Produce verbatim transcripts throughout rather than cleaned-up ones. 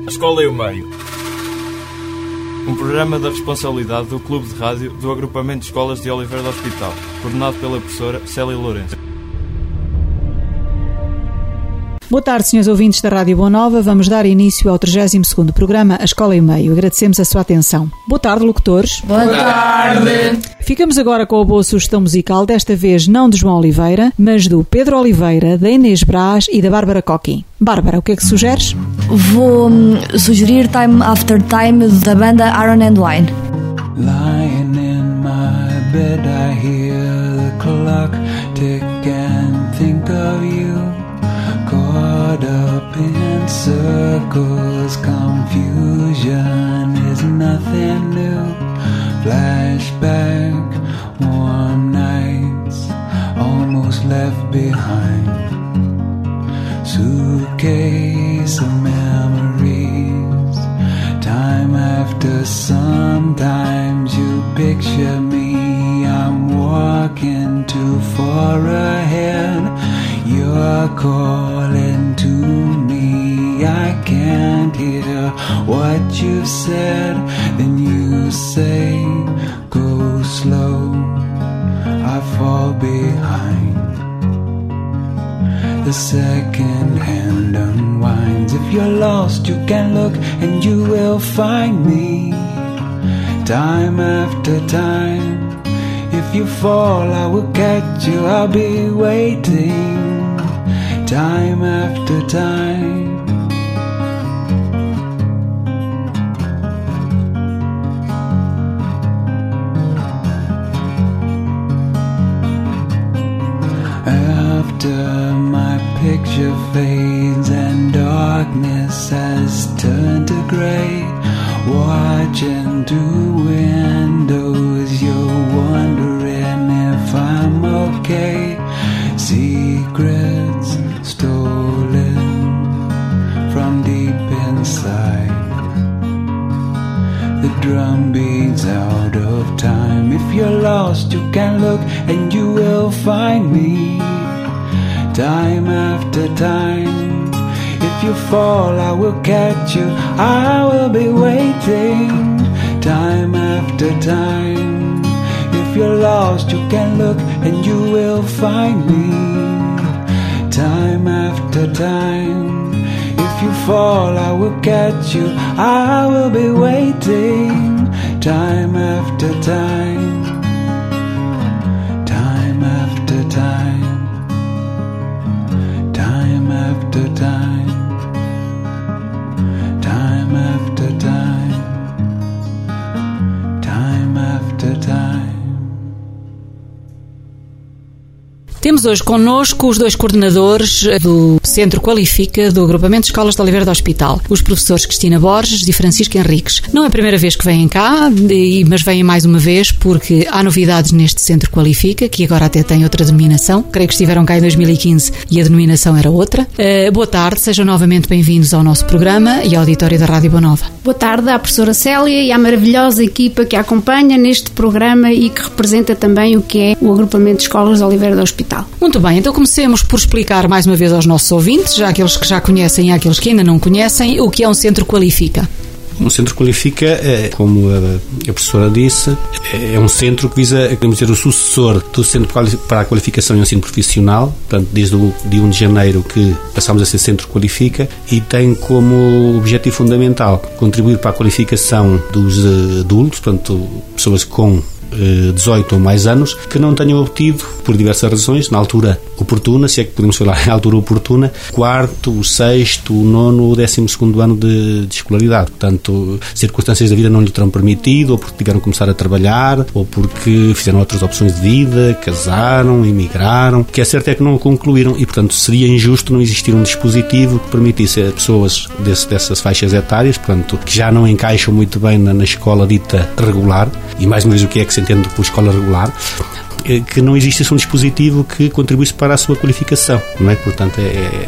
A Escola e o Meio. Um programa da responsabilidade do Clube de Rádio do Agrupamento de Escolas de Oliveira do Hospital, coordenado pela professora Célia Lourenço. Boa tarde, senhores ouvintes da Rádio Boa Nova. Vamos dar início ao trigésimo segundo programa A Escola e o Meio. Agradecemos a sua atenção. Boa tarde, locutores. Boa tarde. Ficamos agora com a boa sugestão musical, desta vez não de João Oliveira, mas do Pedro Oliveira, da Inês Brás e da Bárbara Coqui. Bárbara, o que é que sugeres? Vou hum, sugerir Time After Time da banda Iron and Wine. Lying in my bed I hear the clock tick and think of you. Caught up in circles, confusion is nothing new. Flashback, warm nights, almost left behind. Suitcase of memories, time after sometimes you picture me. I'm walking too far ahead. You're calling to me, I can't hear what you've said. Then you say, go slow, I fall behind. The second hand unwinds. If you're lost, you can look and you will find me. Time after time. If you fall, I will catch you, I'll be waiting. Time after time. After my picture fades and darkness has turned to grey, watching through windows, you're wondering if I'm okay. Secrets stolen from deep inside. The drum beats out of time. If you're lost, you can look and you will find me. Time after time. If you fall, I will catch you, I will be waiting. Time after time. If you're lost, you can look and you will find me. Time after time. If you fall, I will catch you, I will be waiting. Time after time. Time after time. Time after time. Time after time. Time after time. Temos hoje connosco os dois coordenadores do Centro Qualifica do Agrupamento de Escolas de Oliveira do Hospital, os professores Cristina Borges e Francisco Henriques. Não é a primeira vez que vêm cá, mas vêm mais uma vez porque há novidades neste Centro Qualifica, que agora até tem outra denominação. Creio que estiveram cá em dois mil e quinze e a denominação era outra. Uh, boa tarde, sejam novamente bem-vindos ao nosso programa e ao auditório da Rádio Boa Nova. Boa tarde à professora Célia e à maravilhosa equipa que a acompanha neste programa e que representa também o que é o Agrupamento de Escolas de Oliveira do Hospital. Muito bem, então comecemos por explicar mais uma vez aos nossos ouvintes, já aqueles que já conhecem e aqueles que ainda não conhecem, o que é um Centro Qualifica. Um centro qualifica, é, como a, a professora disse, é um centro que visa, queremos dizer, o sucessor do Centro para a Qualificação e Ensino Profissional, portanto, desde o dia um de janeiro que passámos a ser Centro Qualifica, e tem como objetivo fundamental contribuir para a qualificação dos adultos, portanto, pessoas com dezoito ou mais anos, que não tenham obtido, por diversas razões, na altura oportuna, se é que podemos falar em altura oportuna, quarto, o sexto, o nono ou décimo segundo ano de, de escolaridade. Portanto, circunstâncias da vida não lhe terão permitido, ou porque tiveram que começar a trabalhar, ou porque fizeram outras opções de vida, casaram, emigraram. O que é certo é que não o concluíram e, portanto, seria injusto não existir um dispositivo que permitisse a pessoas desse, dessas faixas etárias, portanto, que já não encaixam muito bem na, na escola dita regular, e mais uma vez o que é que se entende por escola regular, que não existisse um dispositivo que contribuísse para a sua qualificação, não é? Portanto, é,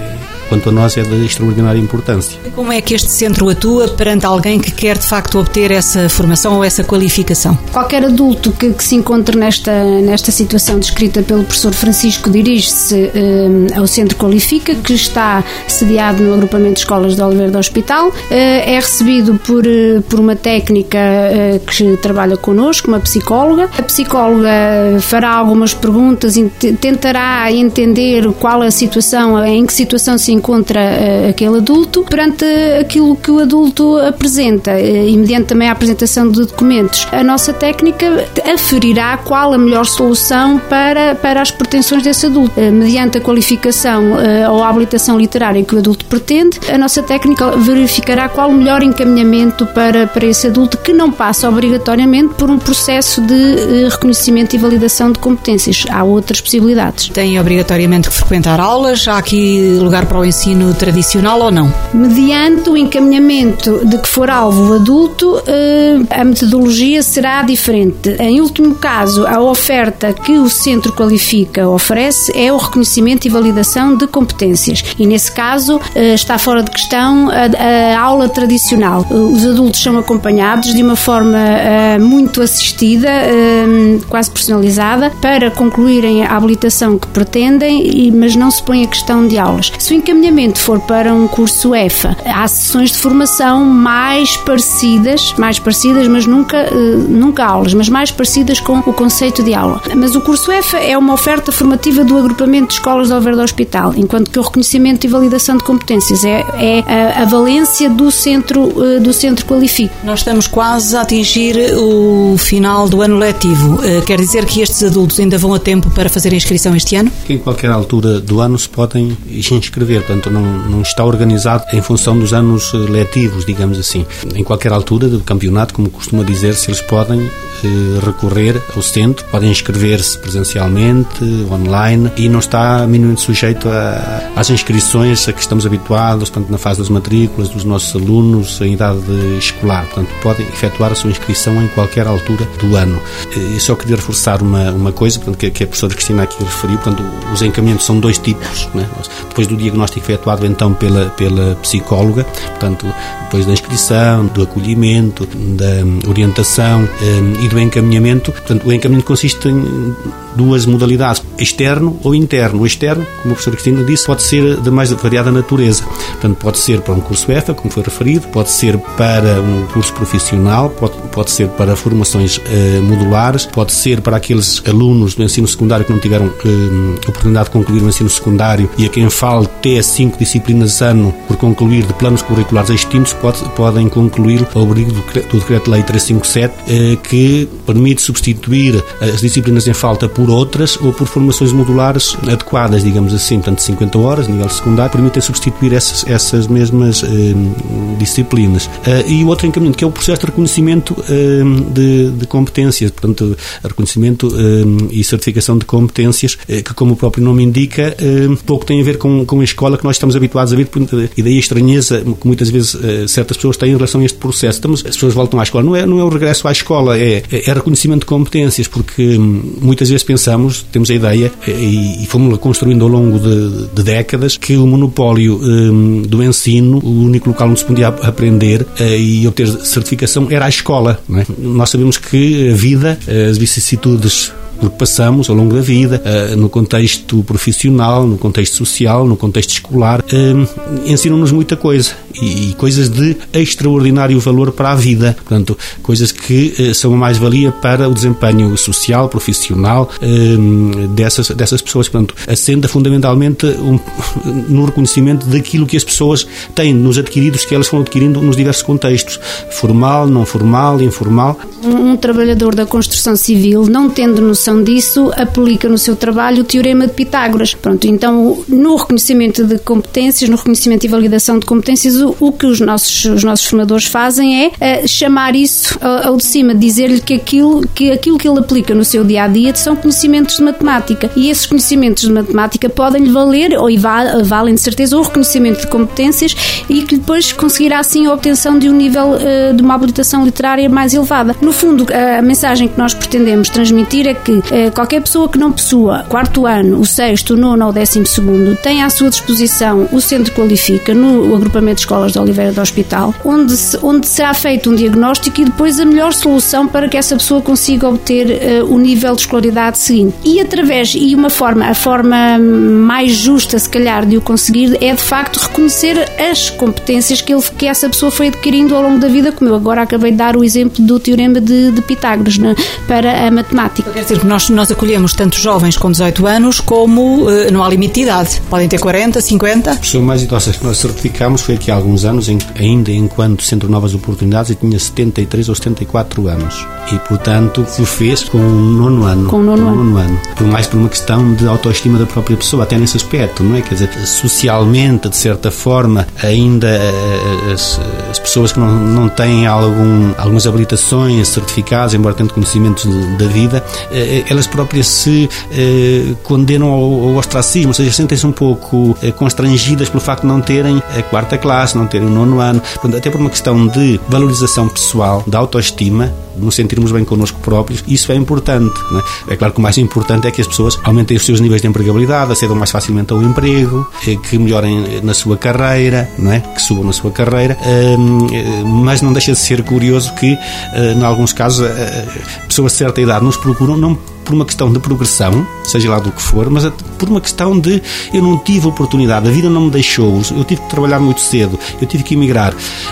quanto a nós é de extraordinária importância. Como é que este centro atua perante alguém que quer de facto obter essa formação ou essa qualificação? Qualquer adulto que, que se encontre nesta, nesta situação descrita pelo professor Francisco dirige-se eh, ao Centro Qualifica, que está sediado no agrupamento de escolas de Oliveira do Hospital. Eh, é recebido por, por uma técnica eh, que trabalha connosco, uma psicóloga. A psicóloga fará algumas perguntas, tentará entender qual a situação, em que situação se encontra uh, aquele adulto, perante aquilo que o adulto apresenta, uh, e mediante também a apresentação de documentos. A nossa técnica aferirá qual a melhor solução para, para as pretensões desse adulto. Uh, mediante a qualificação uh, ou a habilitação literária que o adulto pretende, a nossa técnica verificará qual o melhor encaminhamento para, para esse adulto, que não passa obrigatoriamente por um processo de uh, reconhecimento e validação de competências. Há outras possibilidades. Tem obrigatoriamente que frequentar aulas? Há aqui lugar para o ensino tradicional ou não? Mediante o encaminhamento de que for alvo o adulto, a metodologia será diferente. Em último caso, a oferta que o Centro Qualifica oferece é o reconhecimento e validação de competências. E nesse caso está fora de questão a, a aula tradicional. Os adultos são acompanhados de uma forma muito assistida, quase personalizada, para concluírem a habilitação que pretendem, mas não se põe a questão de aulas. Se o encaminhamento for para um curso E F A, há sessões de formação mais parecidas, mais parecidas, mas nunca, nunca aulas, mas mais parecidas com o conceito de aula. Mas o curso E F A é uma oferta formativa do agrupamento de escolas de Oliveira do Hospital, enquanto que o reconhecimento e validação de competências é, é a, a valência do centro, do centro Qualifica. Nós estamos quase a atingir o final do ano letivo. Quer dizer que estes adultos ainda vão a tempo para fazer a inscrição este ano? Em qualquer altura do ano se podem inscrever, portanto não, não está organizado em função dos anos letivos, digamos assim. Em qualquer altura do campeonato, como costuma dizer-se, eles podem eh, recorrer ao centro, podem inscrever-se presencialmente, online, e não está minimamente sujeito a, às inscrições a que estamos habituados, portanto, na fase das matrículas dos nossos alunos em idade escolar. Portanto, podem efetuar a sua inscrição em qualquer altura do ano. E só queria reforçar uma, uma coisa, portanto, que, que a professora Cristina aqui referiu, portanto, os encaminhamentos são dois tipos, né? Depois do diagnóstico efetuado então pela, pela psicóloga, portanto, depois da inscrição, do acolhimento, da orientação um, e do encaminhamento. Portanto, o encaminhamento consiste em duas modalidades, externo ou interno. O externo, como a professora Cristina disse, pode ser de mais variada natureza. Portanto, pode ser para um curso E F A, como foi referido, pode ser para um curso profissional, pode, pode ser para formações uh, modulares, pode ser para aqueles alunos do ensino secundário que não tiveram uh, oportunidade de concluir o ensino secundário e a quem falte cinco disciplinas ano por concluir de planos curriculares extintos, pode, podem concluir ao abrigo do, do Decreto-Lei trezentos e cinquenta e sete, uh, que permite substituir as disciplinas em falta por outras ou por formações modulares adequadas, digamos assim. Portanto, cinquenta horas, nível secundário, permitem substituir essas, essas mesmas eh, disciplinas. Uh, e o outro encaminhamento, que é o processo de reconhecimento eh, de, de competências, portanto, reconhecimento eh, e certificação de competências, eh, que, como o próprio nome indica, eh, pouco tem a ver com, com a escola que nós estamos habituados a ver, e daí a estranheza que muitas vezes eh, certas pessoas têm em relação a este processo. Estamos, as pessoas voltam à escola, não é, não é o regresso à escola, é, é reconhecimento de competências, porque muitas vezes pensamos, temos a ideia, e, e fomos construindo ao longo de, de décadas, que o monopólio um, do ensino, o único local onde se podia aprender uh, e obter certificação era a escola, não é? Nós sabemos que a vida, as vicissitudes porque passamos ao longo da vida, uh, no contexto profissional, no contexto social, no contexto escolar, uh, ensinam-nos muita coisa e, e coisas de extraordinário valor para a vida, portanto, coisas que uh, são a mais-valia para o desempenho social, profissional uh, dessas, dessas pessoas. Portanto, assenta fundamentalmente um, no reconhecimento daquilo que as pessoas têm, nos adquiridos que elas vão adquirindo nos diversos contextos, formal, não formal, informal. Um, um trabalhador da construção civil, não tendo noção disso, aplica no seu trabalho o teorema de Pitágoras. Pronto, então, no reconhecimento de competências, no reconhecimento e validação de competências, o, fundo, o que os nossos, os nossos formadores fazem é uh, chamar isso ao, ao de cima, dizer-lhe que aquilo, que aquilo que ele aplica no seu dia-a-dia são conhecimentos de matemática, e esses conhecimentos de matemática podem-lhe valer, ou valem de certeza, o reconhecimento de competências, e que depois conseguirá assim a obtenção de um nível uh, de uma habilitação literária mais elevada. No fundo, a, a mensagem que nós pretendemos transmitir é que uh, qualquer pessoa que não possua quarto ano, o sexto, o nono ou o décimo segundo, tem à sua disposição o Centro Qualifica no agrupamento de escolas de Oliveira do Hospital, onde, se, onde será feito um diagnóstico e depois a melhor solução para que essa pessoa consiga obter uh, o nível de escolaridade seguinte. E através, e uma forma, a forma mais justa, se calhar, de o conseguir é de facto reconhecer as competências que, ele, que essa pessoa foi adquirindo ao longo da vida, como eu agora acabei de dar o exemplo do teorema de, de Pitágoras, né, para a matemática. Quer dizer que nós, nós acolhemos tanto jovens com dezoito anos como uh, não há limite de idade. Podem ter quarenta, cinquenta? A pessoa mais idosa que nós certificámos foi aqui há alguns anos, em, ainda enquanto Centro Novas Oportunidades, e tinha setenta e três ou setenta e quatro anos. E, portanto, o fez com o nono ano. Com o nono, nono ano. ano. Por mais por uma questão de autoestima da própria pessoa, até nesse aspecto, não é? Quer dizer, socialmente, de certa forma, ainda as, as pessoas que não, não têm algum, algumas habilitações, certificados, embora tenham conhecimentos de, da vida, elas próprias se eh, condenam ao, ao ostracismo, ou seja, sentem-se um pouco eh, constrangidas pelo facto de não terem a quarta classe, não terem o nono ano. Portanto, até por uma questão de valorização pessoal, de autoestima, de nos sentirmos bem connosco próprios, isso é importante, não é? É claro que o mais importante é que as pessoas aumentem os seus níveis de empregabilidade, acedam mais facilmente ao emprego, que melhorem na sua carreira, não é? Que subam na sua carreira, mas não deixa de ser curioso que, em alguns casos, pessoas de certa idade nos procuram não por uma questão de progressão, seja lá do que for, mas por uma questão de eu não tive oportunidade, a vida não me deixou, eu tive que trabalhar muito cedo, eu tive que emigrar.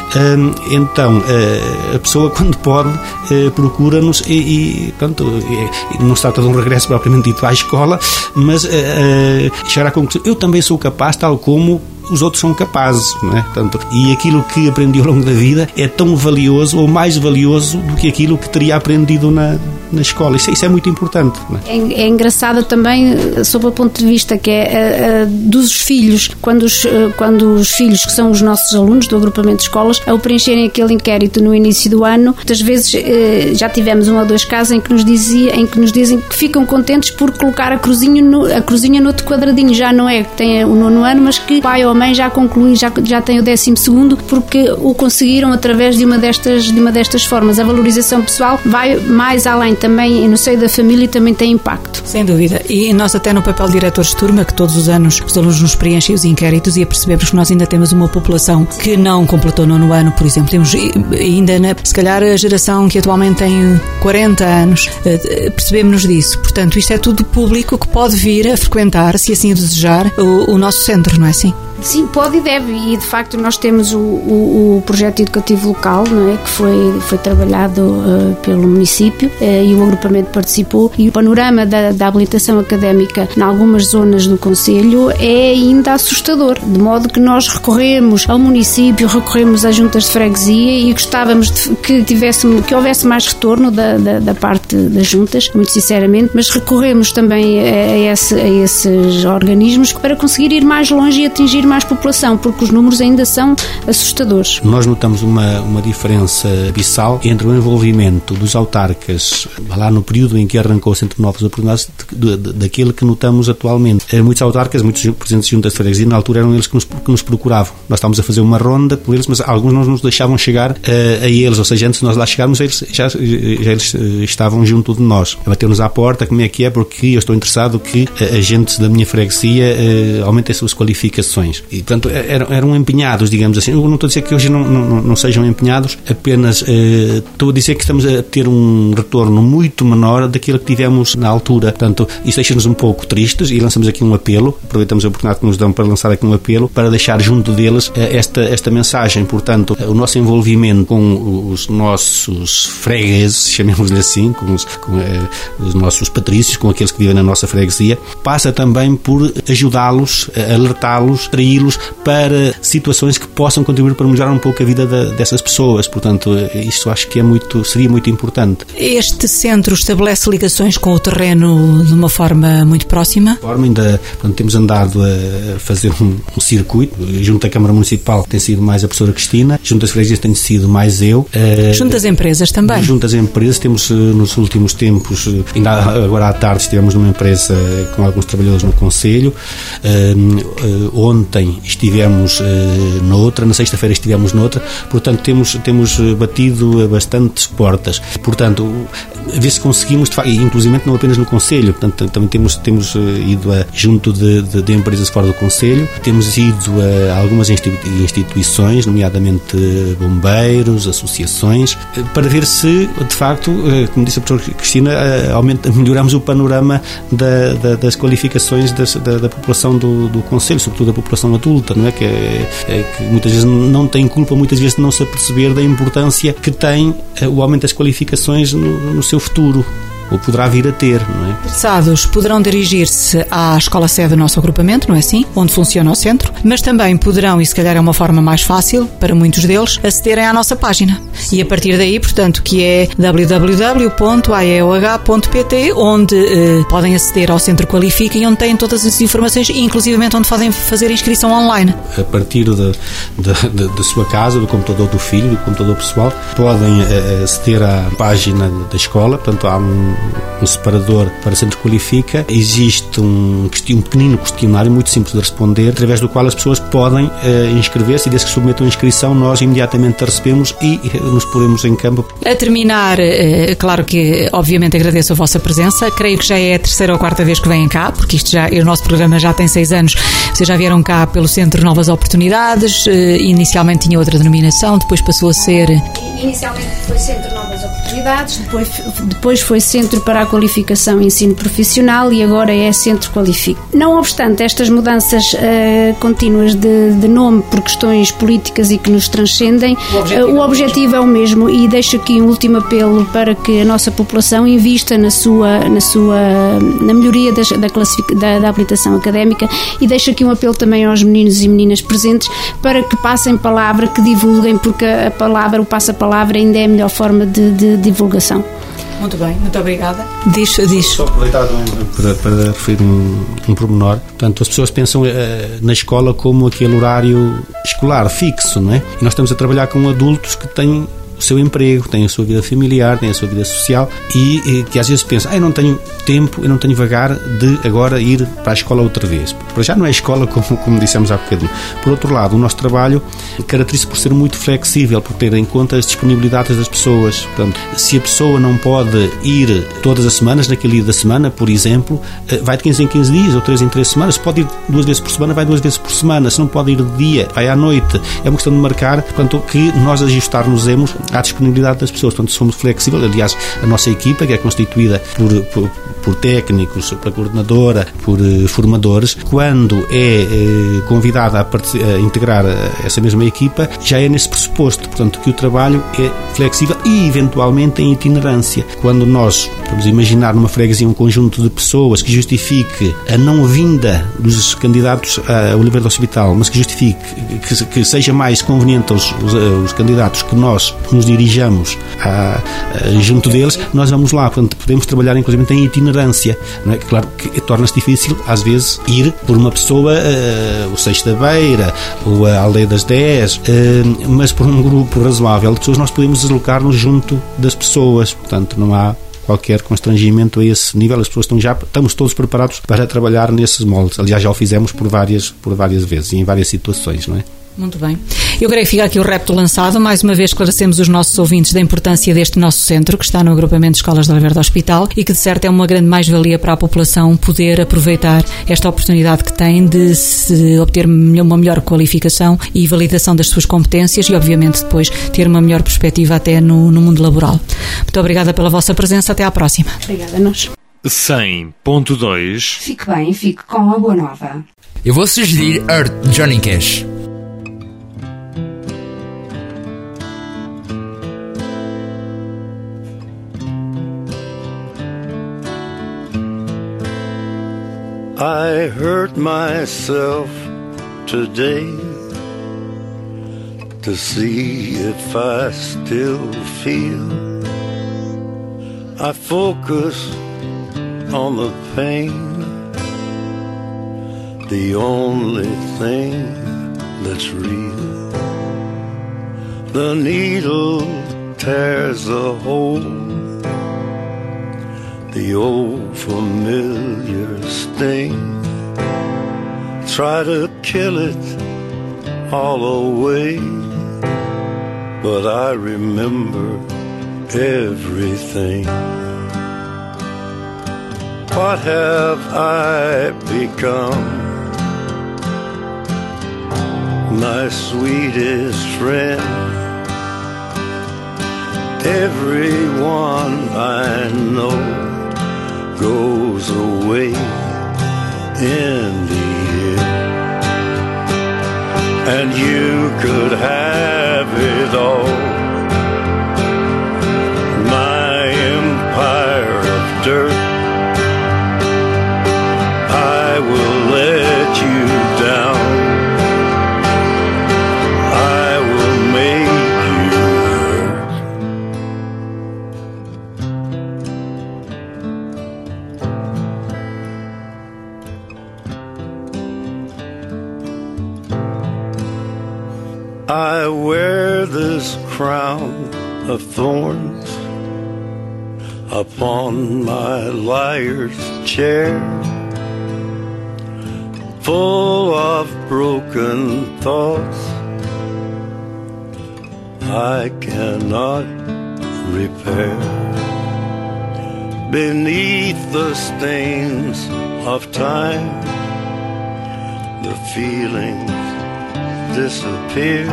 Então, a pessoa, quando pode, procura-nos e, e pronto, não se trata de um regresso propriamente dito à escola, mas chegar à conclusão, eu também sou capaz, tal como os outros são capazes, não é? Portanto, e aquilo que aprendi ao longo da vida é tão valioso ou mais valioso do que aquilo que teria aprendido na, na escola. Isso, isso é muito importante, não é? É, é engraçado também, sob o ponto de vista que é a, a, dos filhos, quando os, quando os filhos, que são os nossos alunos do agrupamento de escolas, ao preencherem aquele inquérito no início do ano, muitas vezes já tivemos um ou dois casos em que nos, dizia, em que nos dizem que ficam contentes por colocar a cruzinha no, a cruzinha no outro quadradinho. Já não é que tem o nono ano, mas que pai ou a mãe já conclui, já, já tem o décimo segundo, porque o conseguiram através de uma, destas, de uma destas formas. A valorização pessoal vai mais além também, no seio da família, e também tem impacto. Sem dúvida. E nós até no papel de diretores de turma, que todos os anos os alunos nos preenchem os inquéritos, e a percebermos que nós ainda temos uma população que não completou nono ano, por exemplo. Temos ainda, na, se calhar, a geração que atualmente tem quarenta anos, percebemos-nos disso. Portanto, isto é tudo público que pode vir a frequentar, se assim o desejar, o, o nosso centro, não é assim? Sim, pode e deve, e de facto nós temos o, o, o projeto educativo local, não é, que foi, foi trabalhado uh, pelo município, uh, e o agrupamento participou, e o panorama da, da habilitação académica em algumas zonas do concelho é ainda assustador, de modo que nós recorremos ao município, recorremos às juntas de freguesia, e gostávamos de, que, tivéssemos, que houvesse mais retorno da, da, da parte das juntas, muito sinceramente, mas recorremos também a, a, esse, a esses organismos para conseguir ir mais longe e atingir mais população, porque os números ainda são assustadores. Nós notamos uma, uma diferença abissal entre o envolvimento dos autarcas lá no período em que arrancou o Centro Novas Oportunidades daquele que notamos atualmente. Muitos autarcas, muitos presidentes de juntas de freguesia, na altura eram eles que nos, que nos procuravam. Nós estávamos a fazer uma ronda por eles, mas alguns não nos deixavam chegar uh, a eles, ou seja, antes de nós lá chegarmos, eles já, já eles estavam junto de nós. Bateram-nos à porta, como é que é, porque eu estou interessado que uh, agentes da minha freguesia uh, aumentem as suas qualificações. E, portanto, eram, eram empenhados, digamos assim. Eu não estou a dizer que hoje não, não, não sejam empenhados, apenas uh, estou a dizer que estamos a ter um retorno muito menor daquilo que tivemos na altura. Portanto, isso deixa-nos um pouco tristes, e lançamos aqui um apelo, aproveitamos a oportunidade que nos dão para lançar aqui um apelo, para deixar junto deles uh, esta, esta mensagem. Portanto, uh, o nosso envolvimento com os nossos fregueses, chamemos-lhe assim, com, os, com uh, os nossos patrícios, com aqueles que vivem na nossa freguesia, passa também por ajudá-los, uh, alertá-los, atraí-los para situações que possam contribuir para melhorar um pouco a vida de, dessas pessoas. Portanto, isto acho que é muito, seria muito importante. Este centro estabelece ligações com o terreno de uma forma muito próxima? Forma ainda, portanto, temos andado a fazer um, um circuito. Junto à Câmara Municipal tem sido mais a professora Cristina, junto às freguesias tem sido mais eu. Junto às empresas também? Junto às empresas, temos nos últimos tempos, ainda agora à tarde estivemos numa empresa com alguns trabalhadores no Conselho. Uh, uh, ontem estivemos uh, noutra, na sexta-feira estivemos noutra, portanto temos, temos batido bastantes portas. Portanto, a ver se conseguimos, inclusive não apenas no Conselho, portanto também temos, temos ido a, junto de, de, de empresas fora do Conselho, temos ido a algumas instituições, nomeadamente bombeiros, associações, para ver se, de facto, como disse a professora Cristina, aumenta, melhoramos o panorama da, da, das qualificações das, da, da população do, do Conselho, sobretudo da população adulta, não é? Que, é, é, que muitas vezes não tem culpa, muitas vezes de não se aperceber da importância que tem o aumento das qualificações no, no seu futuro, ou poderá vir a ter, não é? Interessados poderão dirigir-se à escola sede do nosso agrupamento, não é assim? Onde funciona o centro, mas também poderão, e se calhar é uma forma mais fácil para muitos deles, acederem à nossa página. E a partir daí, portanto, que é w w w ponto a e o h ponto p t, onde eh, podem aceder ao Centro Qualifica e onde têm todas as informações, inclusive onde podem fazer inscrição online. A partir da, da, da sua casa, do computador do filho, do computador pessoal, podem eh, aceder à página da escola, portanto há um um separador para Centro Qualifica. Existe um, um pequenino questionário muito simples de responder, através do qual as pessoas podem uh, inscrever-se, e desde que submetam a inscrição nós imediatamente a recebemos e uh, nos poremos em campo. A terminar, uh, claro que obviamente agradeço a vossa presença, creio que já é a terceira ou quarta vez que vêm cá, porque isto já, o nosso programa já tem seis anos, vocês já vieram cá pelo Centro Novas Oportunidades, uh, inicialmente tinha outra denominação, depois passou a ser... Inicialmente foi Centro Novas Oportunidades, depois, depois foi Centro para a Qualificação e Ensino Profissional e agora é Centro Qualifica. Não obstante estas mudanças uh, contínuas de, de nome por questões políticas e que nos transcendem, o objetivo, uh, o objetivo é o mesmo, e deixo aqui um último apelo para que a nossa população invista na sua, na sua na melhoria das, da, da, da habilitação académica, e deixo aqui um apelo também aos meninos e meninas presentes para que passem palavra, que divulguem, porque a palavra, o passa-palavra ainda é a melhor forma de, de divulgação. Muito bem, muito obrigada. Diz, diz. Só aproveitar para, para referir um, um pormenor. Portanto, as pessoas pensam uh, na escola como aquele horário escolar fixo, não é? E nós estamos a trabalhar com adultos que têm o seu emprego, têm a sua vida familiar, têm a sua vida social, e, e que às vezes pensam, ah, eu não tenho tempo, eu não tenho vagar de agora ir para a escola outra vez. Para já não é escola como, como dissemos há bocadinho. Por outro lado, o nosso trabalho caracteriza-se por ser muito flexível, por ter em conta as disponibilidades das pessoas. Portanto, se a pessoa não pode ir todas as semanas, naquele dia da semana, por exemplo, vai de quinze em quinze dias ou três em três semanas. Se pode ir duas vezes por semana, vai duas vezes por semana. Se não pode ir de dia, vai à noite. É uma questão de marcar, portanto, que nós ajustar-nos-emos à disponibilidade das pessoas. Portanto, somos flexíveis. Aliás, a nossa equipa, que é constituída por, por, por técnicos, pela coordenadora, por uh, formadores, quando é uh, convidada a, a integrar essa mesma equipa, já é nesse pressuposto. Portanto, que o trabalho é flexível e, eventualmente, em itinerância. Quando nós vamos imaginar numa freguesia um conjunto de pessoas que justifique a não vinda dos candidatos ao Oliveira do Hospital, mas que justifique que, que seja mais conveniente aos, os, os candidatos que nós nos dirijamos a, a, junto deles, nós vamos lá. Portanto, podemos trabalhar inclusive em itinerância, não é? Claro que torna-se difícil às vezes ir por uma pessoa uh, o Seixo da Beira ou a Aldeia das dez, uh, mas por um grupo razoável de pessoas nós podemos deslocar-nos junto das pessoas. Portanto, não há qualquer constrangimento a esse nível. As pessoas estão já, estamos todos preparados para trabalhar nesses moldes. Aliás, já o fizemos por várias, por várias vezes e em várias situações, não é? Muito bem. Eu creio que fica aqui o repto lançado. Mais uma vez esclarecemos os nossos ouvintes da importância deste nosso centro, que está no agrupamento de escolas de Oliveira do Hospital, e que de certo é uma grande mais-valia para a população poder aproveitar esta oportunidade que tem de se obter uma melhor qualificação e validação das suas competências e, obviamente, depois ter uma melhor perspectiva até no, no mundo laboral. Muito obrigada pela vossa presença. Até à próxima. Obrigada a nós. cem ponto dois. Fique bem, fique com a boa nova. Eu vou sugerir Earth de Johnny Cash. I hurt myself today to see if I still feel. I focus on the pain, the only thing that's real. The needle tears a hole, the old familiar sting. Try to kill it all away, but I remember everything. What have I become? My sweetest friend. Everyone I know goes away in the end, and you could have it all. My empire of dirt, I will let you down. I will make you hurt. I wear this crown of thorns upon my liar's chair, full of broken thoughts I cannot repair. Beneath the stains of time, the feelings disappear.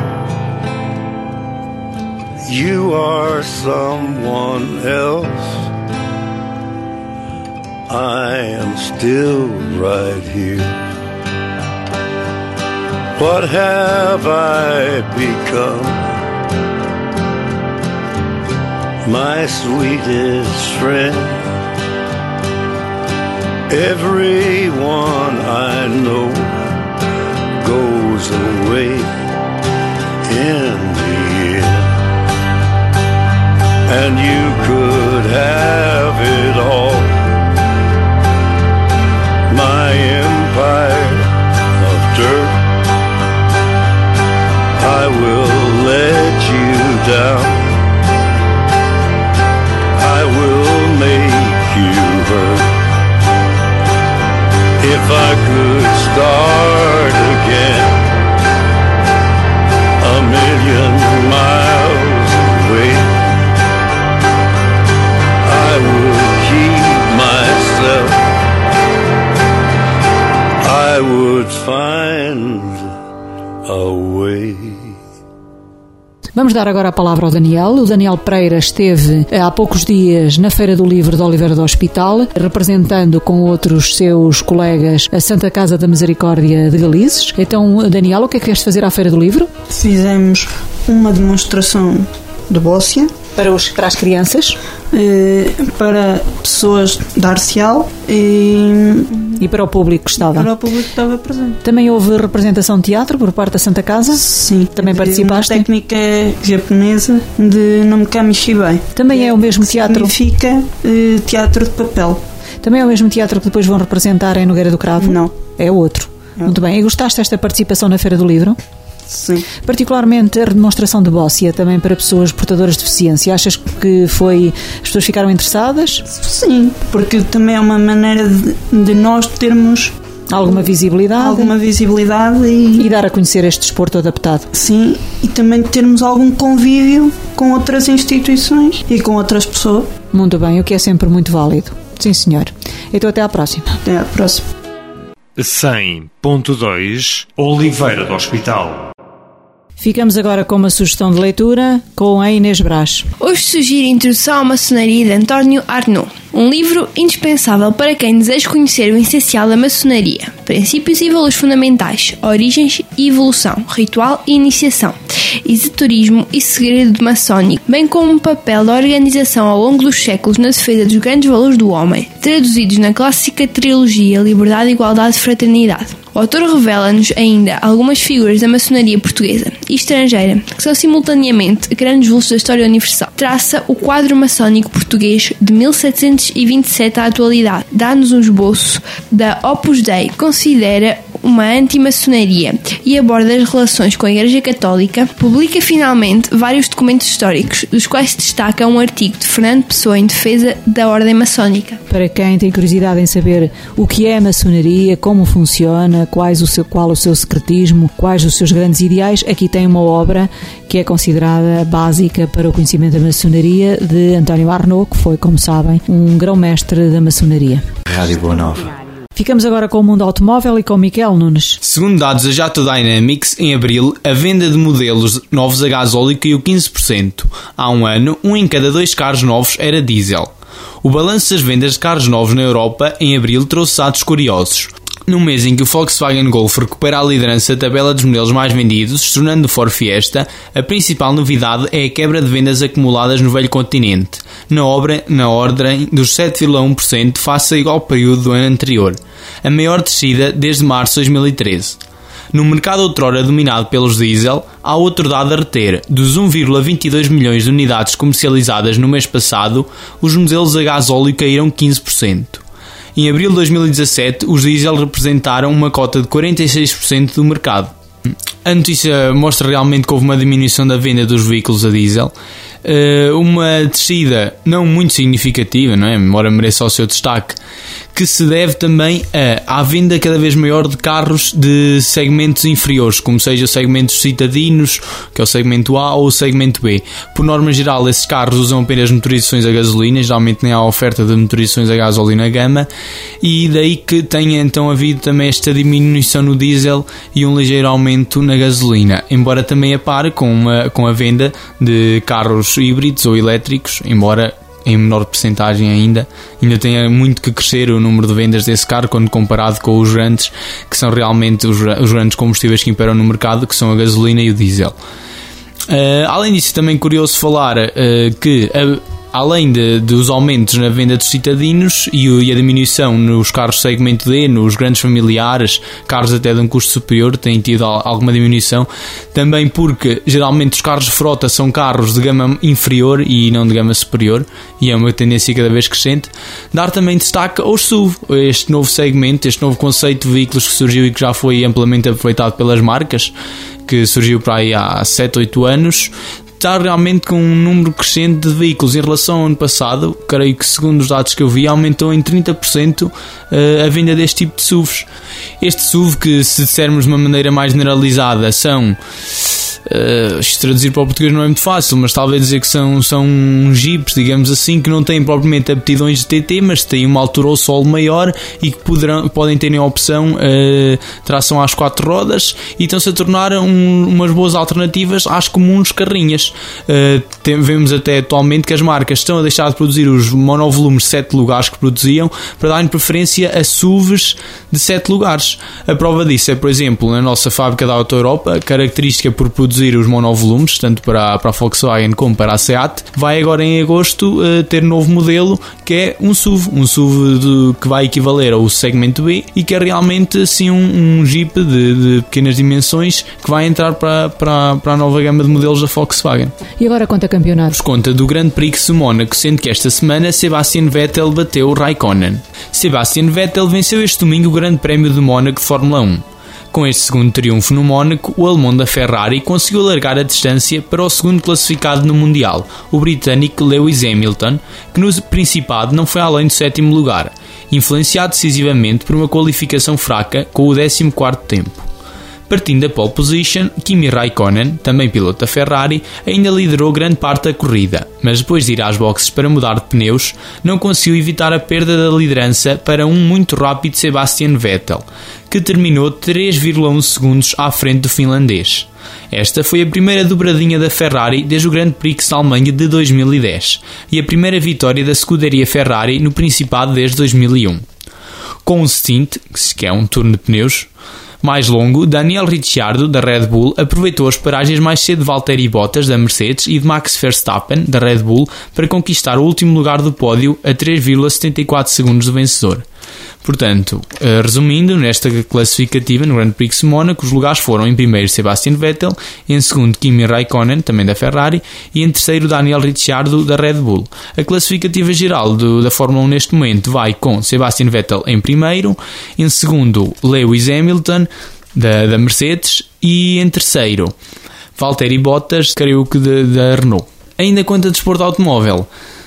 You are someone else, I am still right here. What have I become? My sweetest friend. Everyone I know goes away in the end, and you could have it all. My empire of dirt, I will let you down. I will make you hurt. If I could start again, a million miles away, I would keep myself. I would find a way. Vamos dar agora a palavra ao Daniel. O Daniel Pereira esteve há poucos dias na Feira do Livro de Oliveira do Hospital, representando com outros seus colegas a Santa Casa da Misericórdia de Galizes. Então, Daniel, o que é que queres fazer à Feira do Livro? Fizemos uma demonstração de bóssia. Para, os, para as crianças? Eh, para pessoas da Arcial e... E para o público que estava? Para o público que estava presente. Também houve representação de teatro por parte da Santa Casa? Sim. Também participaste? Uma técnica japonesa de Nomikami Shibai. Também é o mesmo teatro? Significa eh, teatro de papel. Também é o mesmo teatro que depois vão representar em Nogueira do Cravo? Não. É outro. É. Muito bem. E gostaste desta participação na Feira do Livro? Sim. Particularmente a demonstração de bóssia também para pessoas portadoras de deficiência. Achas que foi... as pessoas ficaram interessadas? Sim, porque também é uma maneira de, de nós termos alguma visibilidade. Alguma visibilidade e... e dar a conhecer este desporto adaptado. Sim, e também termos algum convívio com outras instituições e com outras pessoas. Muito bem, o que é sempre muito válido. Sim, senhor. Então até à próxima. Até à próxima. cem ponto dois Oliveira do Hospital. Ficamos agora com uma sugestão de leitura com a Inês Brás. Hoje sugiro a Introdução à Maçonaria de António Arnaud. Um livro indispensável para quem deseja conhecer o essencial da maçonaria: princípios e valores fundamentais, origens e evolução, ritual e iniciação, esoterismo e segredo maçónico, bem como o papel da organização ao longo dos séculos na defesa dos grandes valores do homem, traduzidos na clássica trilogia Liberdade, Igualdade e Fraternidade. O autor revela-nos ainda algumas figuras da maçonaria portuguesa e estrangeira que são simultaneamente grandes vultos da história universal. Traça o quadro maçónico português de mil setecentos e vinte e sete à atualidade. Dá-nos um esboço da Opus Dei, considera uma anti-maçonaria e aborda as relações com a Igreja Católica. Publica finalmente vários documentos históricos, dos quais se destaca um artigo de Fernando Pessoa em defesa da ordem maçónica. Para quem tem curiosidade em saber o que é a maçonaria, como funciona, quais o seu, qual o seu secretismo, quais os seus grandes ideais, aqui tem uma obra que é considerada básica para o conhecimento da maçonaria, de António Arnaud, que foi, como sabem, um grão-mestre da maçonaria. Rádio Boa Nova. Ficamos agora com o mundo automóvel e com Miquel Nunes. Segundo dados da Jato Dynamics, em abril, a venda de modelos novos a gasóleo caiu quinze por cento. Há um ano, um em cada dois carros novos era diesel. O balanço das vendas de carros novos na Europa, em abril, trouxe dados curiosos. No mês em que o Volkswagen Golf recupera a liderança da tabela dos modelos mais vendidos, se tornando o Ford Fiesta, a principal novidade é a quebra de vendas acumuladas no velho continente, na, obra, na ordem dos sete vírgula um por cento face ao igual período do ano anterior, a maior descida desde março de dois mil e treze. No mercado outrora dominado pelos diesel, há outro dado a reter. Dos um vírgula vinte e dois milhões de unidades comercializadas no mês passado, os modelos a gasóleo caíram quinze por cento. Em abril de dois mil e dezassete, os diesel representaram uma cota de quarenta e seis por cento do mercado. A notícia mostra realmente que houve uma diminuição da venda dos veículos a diesel, uma descida não muito significativa, não é? Embora mereça o seu destaque, que se deve também a, à venda cada vez maior de carros de segmentos inferiores, como seja segmentos citadinos, que é o segmento A, ou o segmento B. Por norma geral, esses carros usam apenas motorizações a gasolina, geralmente nem há oferta de motorizações a gasóleo na gama, e daí que tenha então havido também esta diminuição no diesel e um ligeiro aumento na gasolina, embora também a par com, uma, com a venda de carros híbridos ou elétricos, embora em menor percentagem ainda, ainda tenha muito que crescer o número de vendas desse carro quando comparado com os grandes, que são realmente os, os grandes combustíveis que imperam no mercado, que são a gasolina e o diesel. Uh, além disso, também curioso falar uh, que a além de, dos aumentos na venda dos citadinos e, e a diminuição nos carros segmento D, nos grandes familiares, carros até de um custo superior, tem tido alguma diminuição, também porque geralmente os carros de frota são carros de gama inferior e não de gama superior, e é uma tendência cada vez crescente. Dar também destaque aos S U V, este novo segmento, este novo conceito de veículos que surgiu e que já foi amplamente aproveitado pelas marcas, que surgiu para aí há sete, oito anos, está realmente com um número crescente de veículos em relação ao ano passado. Creio que, segundo os dados que eu vi, aumentou em trinta por cento a venda deste tipo de S U Vs. Este S U V, que se dissermos de uma maneira mais generalizada, são... Uh, isto traduzir para o português não é muito fácil, mas talvez dizer que são, são jeeps, digamos assim, que não têm propriamente aptidões de T T, mas têm uma altura ao solo maior e que poderão, podem ter a opção uh, tração às quatro rodas, e estão-se a tornar um, umas boas alternativas às comuns carrinhas. Uh, tem, vemos até atualmente que as marcas estão a deixar de produzir os monovolumes de sete lugares que produziam para darem preferência a S U Vs de sete lugares. A prova disso é, por exemplo, na nossa fábrica da Auto Europa, característica por produzir os monovolumes, tanto para, para a Volkswagen como para a SEAT, vai agora em agosto uh, ter um novo modelo que é um S U V, um S U V de, que vai equivaler ao segmento B e que é realmente assim um, um Jeep de, de pequenas dimensões que vai entrar para, para, para a nova gama de modelos da Volkswagen. E agora conta campeonatos? Conta do Grande Prix de Mónaco, sendo que esta semana Sebastian Vettel bateu o Raikkonen. Sebastian Vettel venceu este domingo o Grande Prémio de Mónaco de Fórmula um. Com este segundo triunfo no Mónaco, o alemão da Ferrari conseguiu alargar a distância para o segundo classificado no Mundial, o britânico Lewis Hamilton, que no Principado não foi além do sétimo lugar, influenciado decisivamente por uma qualificação fraca com o décimo quarto tempo. Partindo da pole position, Kimi Raikkonen, também piloto da Ferrari, ainda liderou grande parte da corrida, mas depois de ir às boxes para mudar de pneus, não conseguiu evitar a perda da liderança para um muito rápido Sebastian Vettel, que terminou três vírgula um segundos à frente do finlandês. Esta foi a primeira dobradinha da Ferrari desde o Grande Prix da Alemanha de dois mil e dez e a primeira vitória da escuderia Ferrari no Principado desde dois mil e um. Com um stint, que é um turno de pneus, mais longo, Daniel Ricciardo, da Red Bull, aproveitou as paragens mais cedo de Valtteri Bottas, da Mercedes, e de Max Verstappen, da Red Bull, para conquistar o último lugar do pódio a três vírgula setenta e quatro segundos do vencedor. Portanto, resumindo, nesta classificativa no Grand Prix de Mónaco, os lugares foram em primeiro Sebastian Vettel, em segundo Kimi Raikkonen, também da Ferrari, e em terceiro Daniel Ricciardo, da Red Bull. A classificativa geral do, da Fórmula um neste momento vai com Sebastian Vettel em primeiro, em segundo Lewis Hamilton, da, da Mercedes, e em terceiro Valtteri Bottas, creio que da Renault. Ainda quanto a desporto automóvel,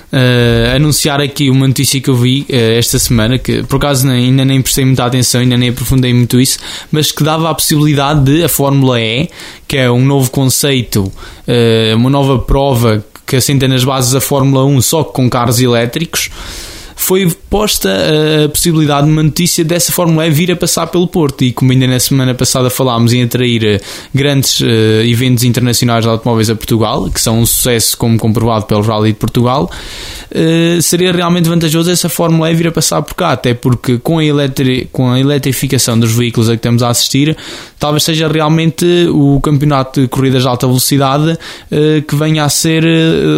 Uh, anunciar aqui uma notícia que eu vi uh, esta semana, que por acaso nem, ainda nem prestei muita atenção, ainda nem aprofundei muito isso, mas que dava a possibilidade de a Fórmula E, que é um novo conceito, uh, uma nova prova que assenta nas bases da Fórmula um, só que com carros elétricos, foi posta a possibilidade de uma notícia dessa Fórmula E vir a passar pelo Porto, e como ainda na semana passada falámos em atrair grandes uh, eventos internacionais de automóveis a Portugal, que são um sucesso como comprovado pelo Rally de Portugal, uh, seria realmente vantajoso essa Fórmula E vir a passar por cá, até porque com a, eletri- com a eletrificação dos veículos a que estamos a assistir, talvez seja realmente o campeonato de corridas de alta velocidade uh, que venha a ser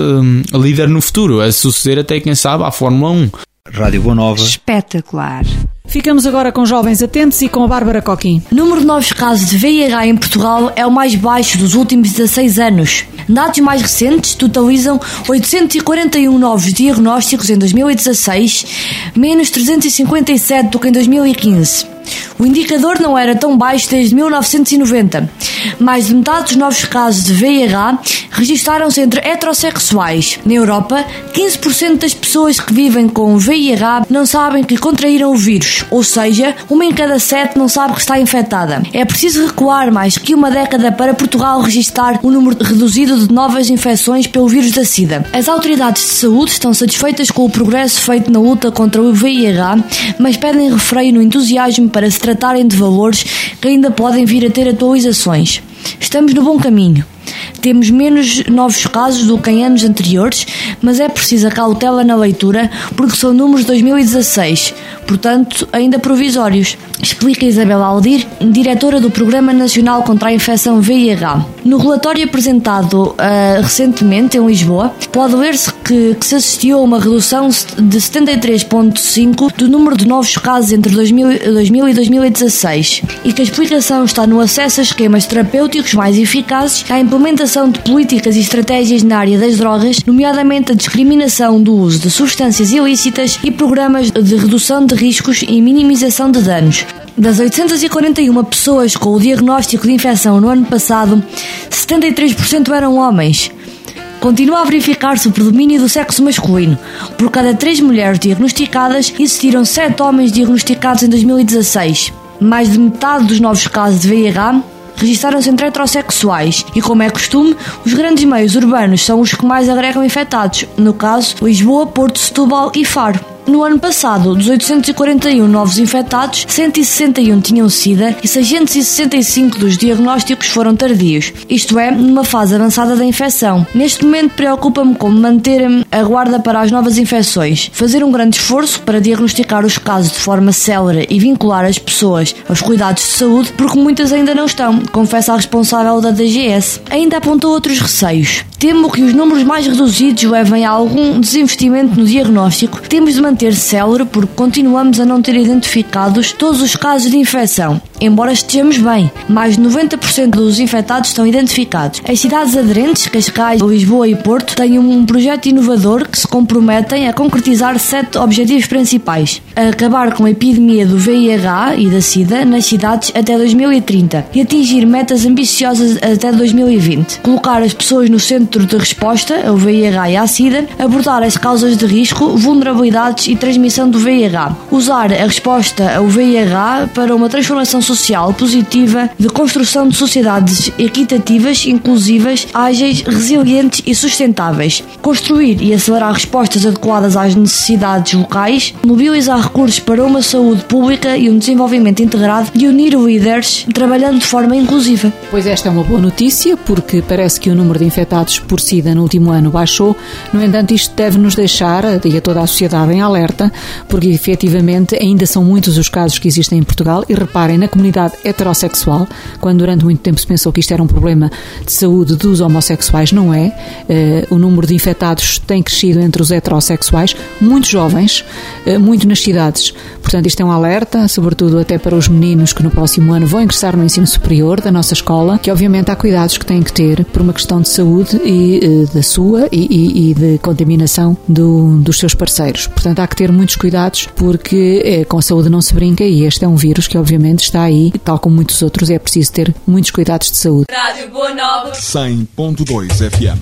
uh, líder no futuro, a suceder até, quem sabe, à Fórmula um. Rádio Boa Nova. Espetacular. Ficamos agora com Jovens Atentos e com a Bárbara Coquim. O número de novos casos de V I H em Portugal é o mais baixo dos últimos dezasseis anos. Dados mais recentes totalizam oitocentos e quarenta e um novos diagnósticos em dois mil e dezasseis, menos trezentos e cinquenta e sete do que em dois mil e quinze. O indicador não era tão baixo desde mil novecentos e noventa. Mais de metade dos novos casos de V I H registaram-se entre heterossexuais. Na Europa, quinze por cento das pessoas que vivem com V I H não sabem que contraíram o vírus, ou seja, uma em cada sete não sabe que está infectada. É preciso recuar mais que uma década para Portugal registrar um número reduzido de novas infecções pelo vírus da SIDA. As autoridades de saúde estão satisfeitas com o progresso feito na luta contra o V I H, mas pedem refreio no entusiasmo para se tratarem de valores que ainda podem vir a ter atualizações. Estamos no bom caminho. Temos menos novos casos do que em anos anteriores, mas é preciso a cautela na leitura porque são números de dois mil e dezasseis, portanto ainda provisórios, explica Isabel Aldir, diretora do Programa Nacional contra a Infecção V I H. No relatório apresentado uh, recentemente em Lisboa, pode ler-se que, que se assistiu a uma redução de setenta e três vírgula cinco do número de novos casos entre dois mil e dois mil e dezasseis e que a explicação está no acesso a esquemas terapêuticos mais eficazes, à implementação de políticas e estratégias na área das drogas, nomeadamente a discriminação do uso de substâncias ilícitas e programas de redução de riscos e minimização de danos. Das oitocentas e quarenta e uma pessoas com o diagnóstico de infecção no ano passado, setenta e três por cento eram homens. Continua a verificar-se o predomínio do sexo masculino. Por cada três mulheres diagnosticadas, existiram sete homens diagnosticados em dois mil e dezasseis. Mais de metade dos novos casos de V I H registaram-se entre heterossexuais e, como é costume, os grandes meios urbanos são os que mais agregam infectados, no caso Lisboa, Porto, Setúbal e Faro. No ano passado, dos oitocentos e quarenta e um novos infectados, cento e sessenta e um tinham SIDA e seiscentos e sessenta e cinco dos diagnósticos foram tardios, isto é, numa fase avançada da infecção. Neste momento preocupa-me como manter a guarda para as novas infecções, fazer um grande esforço para diagnosticar os casos de forma célere e vincular as pessoas aos cuidados de saúde, porque muitas ainda não estão, confessa a responsável da D G S. Ainda apontou outros receios. Temo que os números mais reduzidos levem a algum desinvestimento no diagnóstico. Temos de manter célere porque continuamos a não ter identificados todos os casos de infecção. Embora estejamos bem, mais de noventa por cento dos infectados estão identificados. As cidades aderentes, Cascais, Lisboa e Porto, têm um projeto inovador que se comprometem a concretizar sete objetivos principais. A acabar com a epidemia do V I H e da SIDA nas cidades até dois mil e trinta e atingir metas ambiciosas até dois mil e vinte. Colocar as pessoas no centro de resposta ao V I H e à SIDA, abordar as causas de risco, vulnerabilidades e transmissão do V I H. Usar a resposta ao V I H para uma transformação social positiva de construção de sociedades equitativas, inclusivas, ágeis, resilientes e sustentáveis. Construir e acelerar respostas adequadas às necessidades locais, mobilizar recursos para uma saúde pública e um desenvolvimento integrado e unir líderes trabalhando de forma inclusiva. Pois esta é uma boa notícia, porque parece que o número de infectados por SIDA no último ano baixou. No entanto, isto deve nos deixar, e a toda a sociedade, em alerta, porque efetivamente ainda são muitos os casos que existem em Portugal. E reparem, na comunidade heterossexual, quando durante muito tempo se pensou que isto era um problema de saúde dos homossexuais, não é. Uh, o número de infectados tem crescido entre os heterossexuais, muito jovens, uh, muito nas cidades. Portanto, isto é um alerta, sobretudo até para os meninos que no próximo ano vão ingressar no ensino superior da nossa escola, que obviamente há cuidados que têm que ter por uma questão de saúde e uh, da sua e, e, e de contaminação do, dos seus parceiros. Portanto, há que ter muitos cuidados, porque eh, com a saúde não se brinca, e este é um vírus que obviamente está aí, tal como muitos outros, é preciso ter muitos cuidados de saúde. Rádio Boa Nova cem ponto dois F M.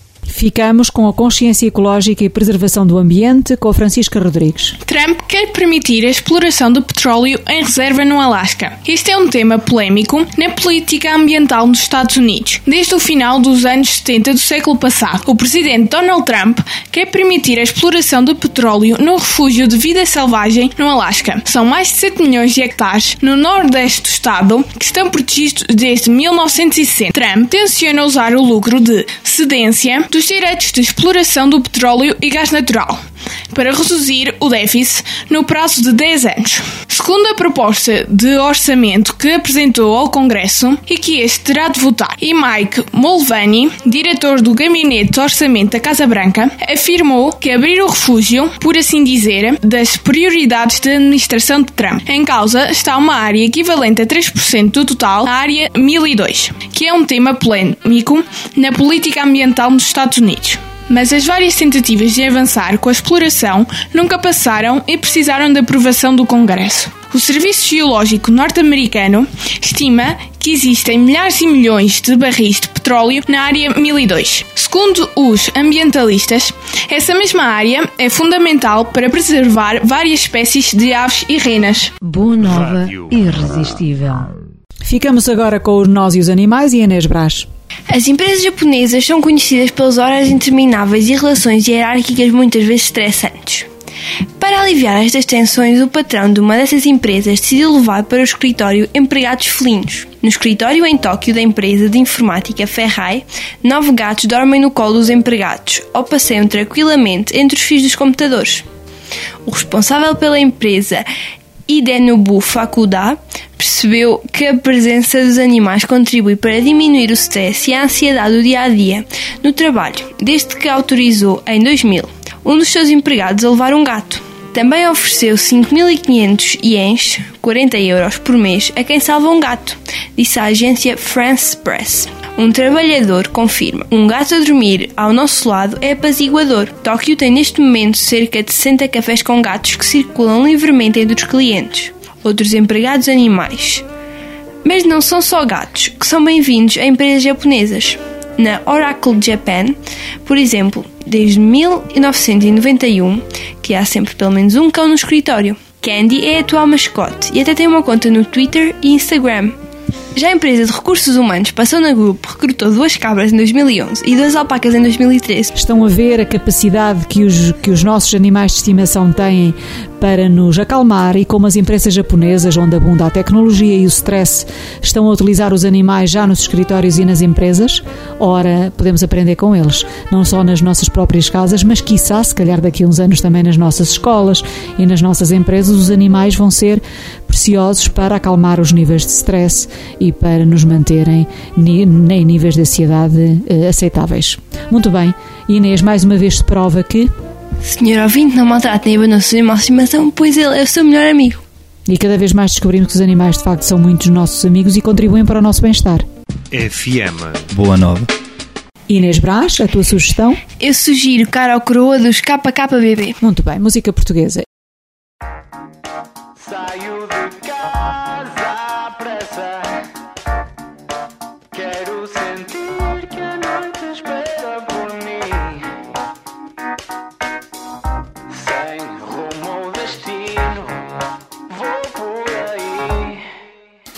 Ficamos com a consciência ecológica e preservação do ambiente com a Francisca Rodrigues. Trump quer permitir a exploração do petróleo em reserva no Alasca. Este é um tema polémico na política ambiental nos Estados Unidos. Desde o final dos anos setenta do século passado, o presidente Donald Trump quer permitir a exploração do petróleo no refúgio de vida selvagem no Alasca. São mais de sete milhões de hectares no nordeste do estado que estão protegidos desde mil novecentos e sessenta. Trump tenciona usar o lucro de cedência dos direitos de exploração do petróleo e gás natural para reduzir o déficit no prazo de dez anos. Segundo a proposta de orçamento que apresentou ao Congresso e que este terá de votar, e Mike Mulvaney, diretor do Gabinete de Orçamento da Casa Branca, afirmou que abrir o refúgio, por assim dizer, das prioridades da administração de Trump. Em causa está uma área equivalente a três por cento do total, a Área mil e dois, que é um tema polémico na política ambiental nos Estados Unidos. Mas as várias tentativas de avançar com a exploração nunca passaram e precisaram da aprovação do Congresso. O Serviço Geológico norte-americano estima que existem milhares e milhões de barris de petróleo na Área mil e dois. Segundo os ambientalistas, essa mesma área é fundamental para preservar várias espécies de aves e renas. Boa Nova, irresistível. Ficamos agora com os Nós e os Animais e Inês Brás. As empresas japonesas são conhecidas pelas horas intermináveis e relações hierárquicas muitas vezes estressantes. Para aliviar estas tensões, o patrão de uma dessas empresas decidiu levar para o escritório empregados felinos. No escritório em Tóquio da empresa de informática Ferrai, nove gatos dormem no colo dos empregados ou passeiam tranquilamente entre os fios dos computadores. O responsável pela empresa, Hidenobu Fukuda, percebeu que a presença dos animais contribui para diminuir o stress e a ansiedade do dia-a-dia no trabalho, desde que autorizou, em dois mil, um dos seus empregados a levar um gato. Também ofereceu cinco mil e quinhentos ienes, quarenta euros por mês, a quem salva um gato, disse a agência France Press. Um trabalhador confirma: um gato a dormir ao nosso lado é apaziguador. Tóquio tem neste momento cerca de sessenta cafés com gatos que circulam livremente entre os clientes. Outros empregados animais. Mas não são só gatos que são bem-vindos a empresas japonesas. Na Oracle Japan, por exemplo, desde mil novecentos e noventa e um, que há sempre pelo menos um cão no escritório. Candy é a atual mascote e até tem uma conta no Twitter e Instagram. Já a empresa de recursos humanos Passona Group recrutou duas cabras em dois mil e onze e duas alpacas em dois mil e treze. Estão a ver a capacidade que os, que os nossos animais de estimação têm para nos acalmar, e como as empresas japonesas, onde abunda a tecnologia e o stress, estão a utilizar os animais já nos escritórios e nas empresas. Ora, podemos aprender com eles, não só nas nossas próprias casas, mas quiçá, se calhar daqui a uns anos também nas nossas escolas e nas nossas empresas, os animais vão ser preciosos para acalmar os níveis de stress e para nos manterem em níveis de ansiedade eh, aceitáveis. Muito bem, Inês, mais uma vez se prova que... Senhor ouvinte, não maltrate nem abandone o seu animal de estimação, pois ele é o seu melhor amigo. E cada vez mais descobrimos que os animais de facto são muitos nossos amigos e contribuem para o nosso bem-estar. F M Boa Nova. Inês Brás, a tua sugestão? Eu sugiro Cara ao Coroa dos K K B B. Muito bem, música portuguesa. Saio de casa à pressa, quero sentir que a noite espera por mim, sem rumo ou destino, vou por aí.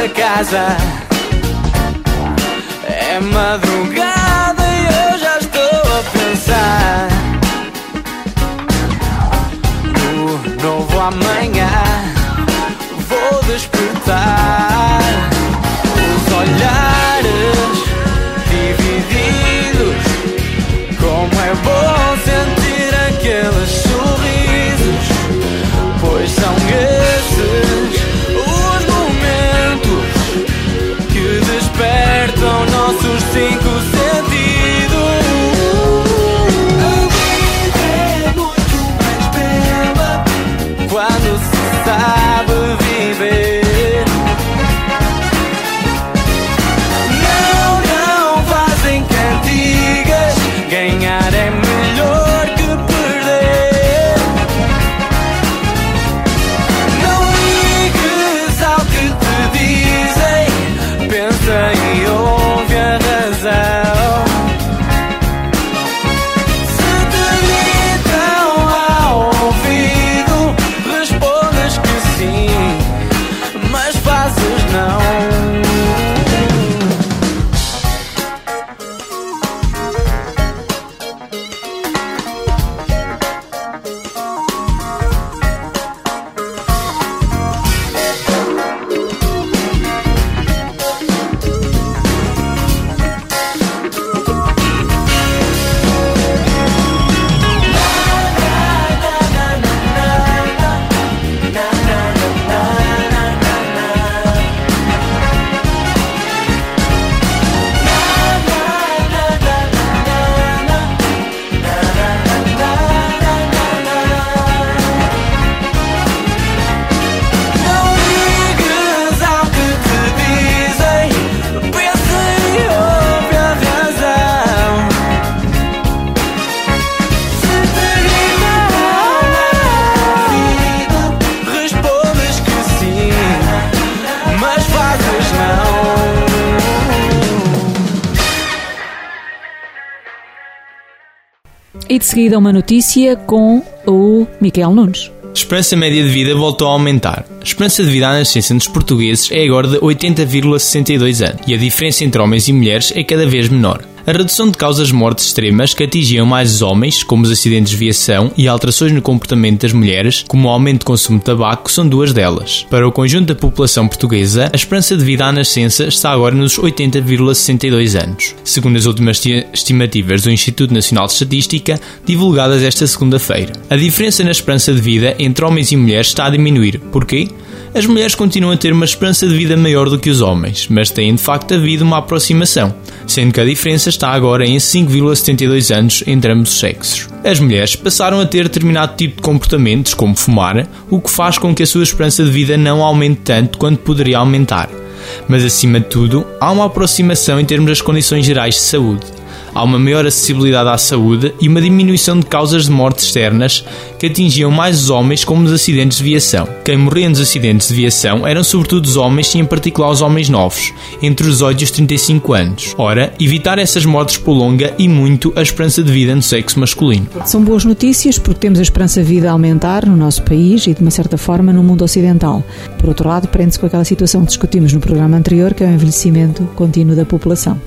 casa. É madrugada e eu já estou a pensar no novo amanhã. Vou despertar, os olhares divididos. Como é bom sentir aqueles sorrisos, pois são esses os momentos que despertam nossos cinco sentidos. A vida é muito mais bela quando se sabe viver. Não, não fazem cantigas, ganhar é melhor que perder. Não ligues ao que te dizem, pensa e ouve a razão. Se te gritam ao ouvido, respondes que sim, mas fazes não. E de seguida uma notícia com o Miquel Nunes. A esperança média de vida voltou a aumentar. A esperança de vida à nascença dos portugueses é agora de oitenta vírgula sessenta e dois anos e a diferença entre homens e mulheres é cada vez menor. A redução de causas de mortes extremas que atingiam mais os homens, como os acidentes de viação e alterações no comportamento das mulheres, como o aumento de consumo de tabaco, são duas delas. Para o conjunto da população portuguesa, a esperança de vida à nascença está agora nos oitenta vírgula sessenta e dois anos, segundo as últimas estimativas do Instituto Nacional de Estatística, divulgadas esta segunda-feira. A diferença na esperança de vida entre homens e mulheres está a diminuir. Porquê? As mulheres continuam a ter uma esperança de vida maior do que os homens, mas tem de facto havido uma aproximação, sendo que a diferença está agora em cinco vírgula setenta e dois anos entre ambos os sexos. As mulheres passaram a ter determinado tipo de comportamentos, como fumar, o que faz com que a sua esperança de vida não aumente tanto quanto poderia aumentar. Mas acima de tudo, há uma aproximação em termos das condições gerais de saúde. Há uma maior acessibilidade à saúde e uma diminuição de causas de morte externas que atingiam mais os homens, como nos acidentes de viação. Quem morria nos acidentes de viação eram sobretudo os homens e em particular os homens novos, entre os dezoito e os trinta e cinco anos. Ora, evitar essas mortes prolonga e muito a esperança de vida no sexo masculino. São boas notícias porque temos a esperança de vida a aumentar no nosso país e de uma certa forma no mundo ocidental. Por outro lado, prende-se com aquela situação que discutimos no programa anterior, que é o envelhecimento contínuo da população.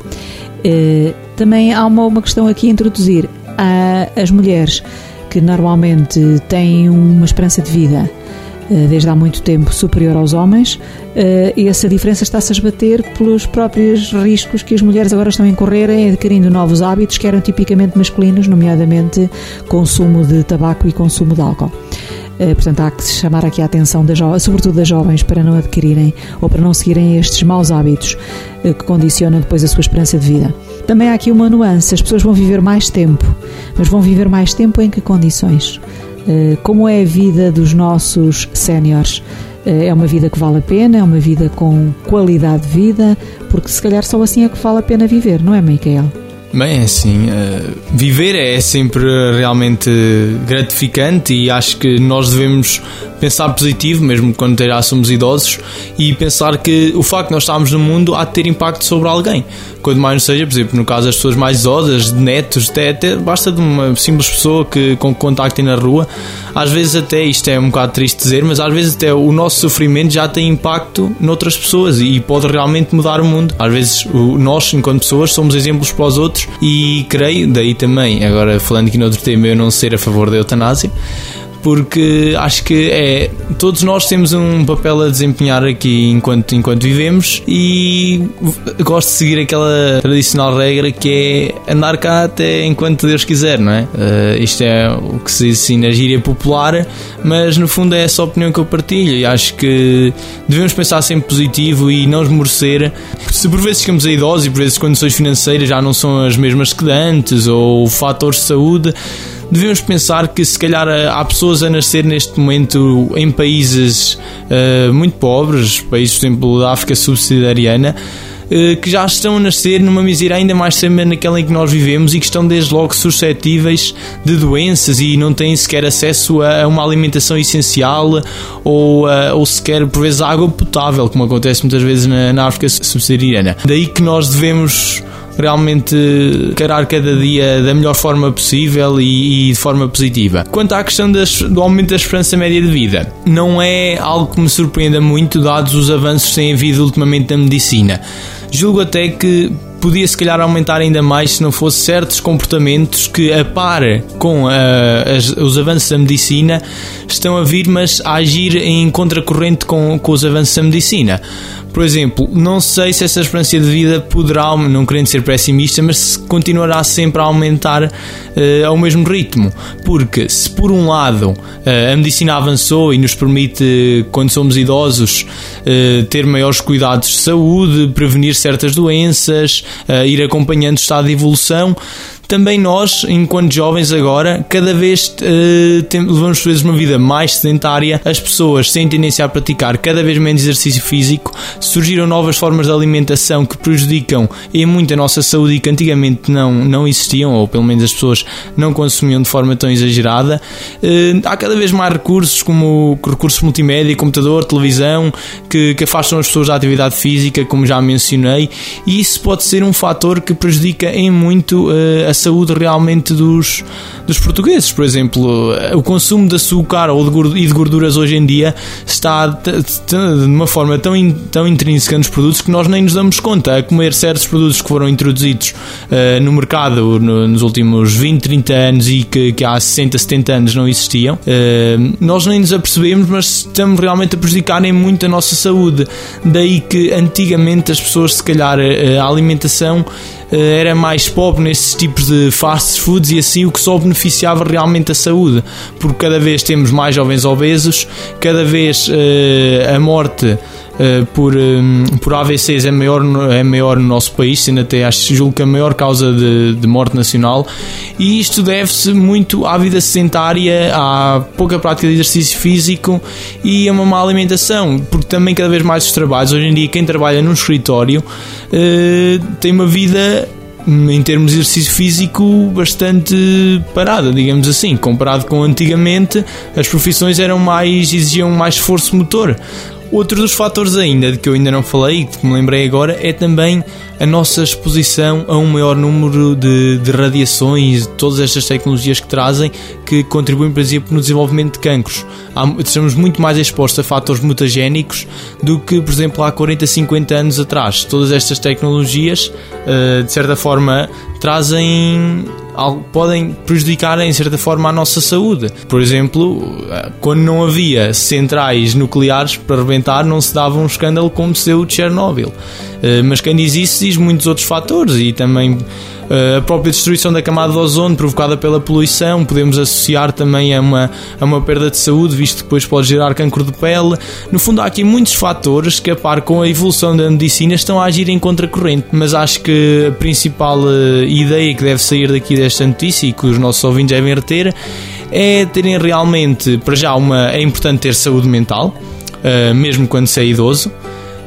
Uh, também há uma, uma questão aqui a introduzir. Há as mulheres que normalmente têm uma esperança de vida uh, desde há muito tempo superior aos homens, uh, e essa diferença está-se a esbater pelos próprios riscos que as mulheres agora estão a incorrer em adquirindo novos hábitos que eram tipicamente masculinos, nomeadamente consumo de tabaco e consumo de álcool. Uh, portanto, há que chamar aqui a atenção, das jo- sobretudo das jovens, para não adquirirem ou para não seguirem estes maus hábitos uh, que condicionam depois a sua esperança de vida. Também há aqui uma nuance: as pessoas vão viver mais tempo, mas vão viver mais tempo em que condições? Uh, como é a vida dos nossos séniores? Uh, é uma vida que vale a pena? É uma vida com qualidade de vida? Porque se calhar só assim é que vale a pena viver, não é, Micael? Bem, é assim, uh, viver é sempre realmente gratificante e acho que nós devemos pensar positivo, mesmo quando já somos idosos, e pensar que o facto de nós estarmos no mundo há de ter impacto sobre alguém. Quando mais não seja, por exemplo, no caso das pessoas mais idosas, de netos, até, até basta de uma simples pessoa que, com que contactem na rua. Às vezes até, isto é um bocado triste dizer, mas às vezes até o nosso sofrimento já tem impacto noutras pessoas e pode realmente mudar o mundo. Às vezes o, nós, enquanto pessoas, somos exemplos para os outros e creio, daí também, agora falando aqui noutro tema, eu não ser a favor da eutanásia, porque acho que é, todos nós temos um papel a desempenhar aqui enquanto, enquanto vivemos e gosto de seguir aquela tradicional regra que é andar cá até enquanto Deus quiser, não é? Uh, isto é o que se diz na gíria popular, mas no fundo é essa a opinião que eu partilho e acho que devemos pensar sempre positivo e não esmorecer. Se por vezes ficamos a idosos e por vezes as condições financeiras já não são as mesmas que de antes ou fatores de saúde, devemos pensar que se calhar há pessoas a nascer neste momento em países uh, muito pobres, países, por exemplo, da África subsaariana, uh, que já estão a nascer numa miséria ainda mais extrema naquela em que nós vivemos e que estão desde logo suscetíveis de doenças e não têm sequer acesso a uma alimentação essencial ou, uh, ou sequer, por vezes, a água potável, como acontece muitas vezes na, na África subsaariana. Daí que nós devemos realmente encarar cada dia da melhor forma possível e, e de forma positiva. Quanto à questão das, do aumento da esperança média de vida, não é algo que me surpreenda muito, dados os avanços que têm havido ultimamente na medicina. Julgo até que podia se calhar aumentar ainda mais se não fosse certos comportamentos que, a par com a, as, os avanços da medicina, estão a vir, mas a agir em contracorrente com, com os avanços da medicina. Por exemplo, não sei se essa esperança de vida poderá, não querendo ser pessimista, mas se continuará sempre a aumentar uh, ao mesmo ritmo, porque se por um lado uh, a medicina avançou e nos permite, quando somos idosos, uh, ter maiores cuidados de saúde, prevenir certas doenças, uh, ir acompanhando o estado de evolução, também nós, enquanto jovens agora, cada vez uh, tem, levamos por vezes uma vida mais sedentária, as pessoas têm tendência a praticar cada vez menos exercício físico, surgiram novas formas de alimentação que prejudicam em muito a nossa saúde e que antigamente não, não existiam, ou pelo menos as pessoas não consumiam de forma tão exagerada. Uh, há cada vez mais recursos, como recursos multimédia, computador, televisão, que, que afastam as pessoas da atividade física, como já mencionei, e isso pode ser um fator que prejudica em muito uh, a saúde realmente dos, dos portugueses. Por exemplo, o consumo de açúcar ou de gorduras, e de gorduras hoje em dia está de uma forma tão, in, tão intrínseca nos produtos que nós nem nos damos conta. A comer certos produtos que foram introduzidos uh, no mercado no, nos últimos vinte, trinta anos e que, que há sessenta, setenta anos não existiam, uh, nós nem nos apercebemos, mas estamos realmente a prejudicarem muito a nossa saúde. Daí que antigamente as pessoas, se calhar, a alimentação era mais pobre nesses tipos de fast foods e assim o que só beneficiava realmente a saúde, porque cada vez temos mais jovens obesos, cada vez uh, a morte uh, por, um, por A V Cs é maior, é maior no nosso país, sendo até acho julgo que a maior causa de, de morte nacional, e isto deve-se muito à vida sedentária, à pouca prática de exercício físico e a uma má alimentação, porque também cada vez mais os trabalhos, hoje em dia quem trabalha num escritório uh, tem uma vida em termos de exercício físico bastante parada, digamos assim, comparado com antigamente, as profissões eram mais, exigiam mais esforço motor. Outro dos fatores ainda, de que eu ainda não falei, que me lembrei agora, é também a nossa exposição a um maior número de, de radiações, de todas estas tecnologias que trazem, que contribuem, por exemplo, no desenvolvimento de cancros. Há, estamos muito mais expostos a fatores mutagénicos do que, por exemplo, há quarenta, cinquenta anos atrás. Todas estas tecnologias, uh, de certa forma, trazem algo, podem prejudicar em certa forma a nossa saúde. Por exemplo, quando não havia centrais nucleares para rebentar, não se dava um escândalo como se deu o de Chernobyl. Mas quem diz isso diz muitos outros fatores, e também a própria destruição da camada de ozono provocada pela poluição podemos associar também a uma, a uma perda de saúde, visto que depois pode gerar cancro de pele. No fundo, há aqui muitos fatores que, a par com a evolução da medicina, estão a agir em contracorrente, mas acho que a principal uh, ideia que deve sair daqui desta notícia e que os nossos ouvintes devem reter é terem realmente, para já, uma, é importante ter saúde mental, uh, mesmo quando se é idoso.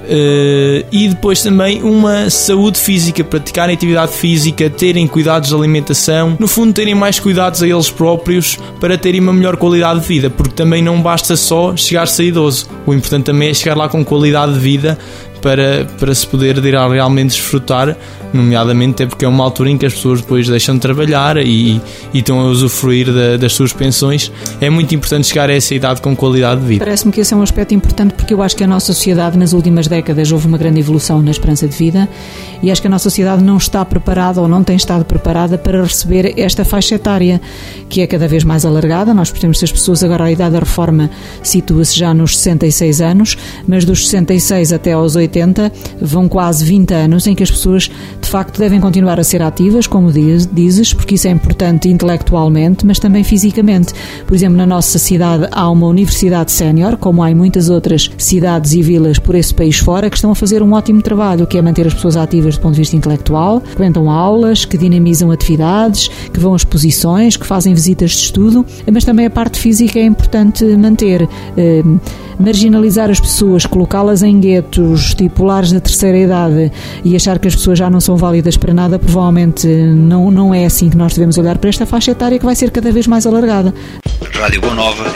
Uh, e depois também uma saúde física, praticarem atividade física, terem cuidados de alimentação, no fundo terem mais cuidados a eles próprios para terem uma melhor qualidade de vida, porque também não basta só chegar-se a idoso, o importante também é chegar lá com qualidade de vida para, para se poder realmente desfrutar, nomeadamente até porque é uma altura em que as pessoas depois deixam de trabalhar e, e estão a usufruir da, das suas pensões. É muito importante chegar a essa idade com qualidade de vida. Parece-me que esse é um aspecto importante, porque eu acho que a nossa sociedade nas últimas décadas houve uma grande evolução na esperança de vida e acho que a nossa sociedade não está preparada ou não tem estado preparada para receber esta faixa etária, que é cada vez mais alargada. Nós percebemos que as pessoas agora, a idade da reforma situa-se já nos sessenta e seis anos, mas dos sessenta e seis até aos oitenta vão quase vinte anos em que as pessoas de facto devem continuar a ser ativas, como dizes, porque isso é importante intelectualmente, mas também fisicamente. Por exemplo, na nossa cidade há uma universidade sénior, como há em muitas outras cidades e vilas por esse país fora, que estão a fazer um ótimo trabalho, que é manter as pessoas ativas do ponto de vista intelectual, que frequentam aulas, que dinamizam atividades, que vão a exposições, que fazem visitas de estudo, mas também a parte física é importante manter. Eh, marginalizar as pessoas, colocá-las em guetos, tipo lares da terceira idade e achar que as pessoas já não são válidas para nada, provavelmente não, não é assim que nós devemos olhar para esta faixa etária, que vai ser cada vez mais alargada. Rádio Boa Nova.